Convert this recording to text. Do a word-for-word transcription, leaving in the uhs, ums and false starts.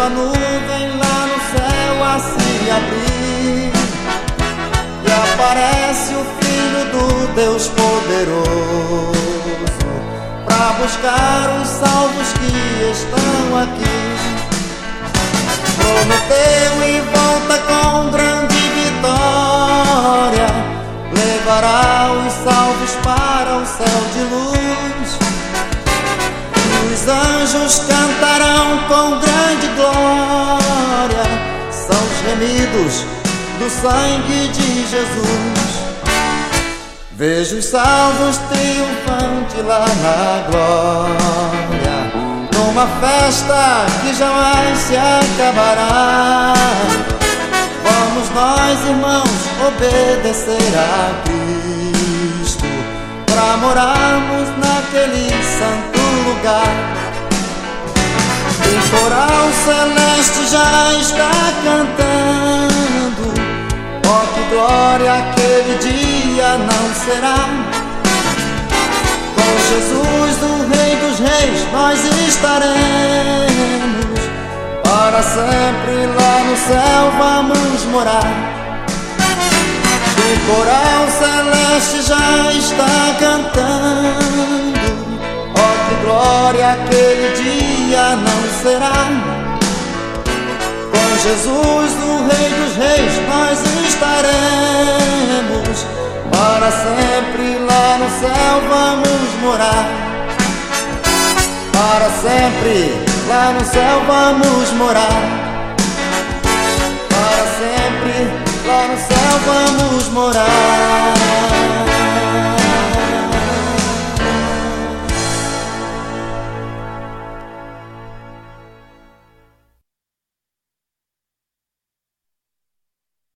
uma nuvem lá no céu a se abrir, e aparece o Filho do Deus poderoso, pra buscar os salvos que estão aqui. Prometeu e volta com grande vitória, levará os salvos para o céu de luz. Os anjos cantarão com grande glória, são os remidos do sangue de Jesus. Vejo os salvos triunfantes lá na glória, numa festa que jamais se acabará. Vamos nós, irmãos, obedecer a Cristo, pra morarmos naquele santo lugar. O coral celeste já está cantando, ó que glória aquele dia não será. Com Jesus, o Rei dos Reis, nós estaremos, para sempre lá no céu vamos morar. O coral celeste já está cantando, ó que glória aquele dia não será. Com Jesus, o Rei dos Reis, nós estaremos, para sempre lá no céu vamos morar. Para sempre lá no céu vamos morar. Para sempre lá no céu vamos morar.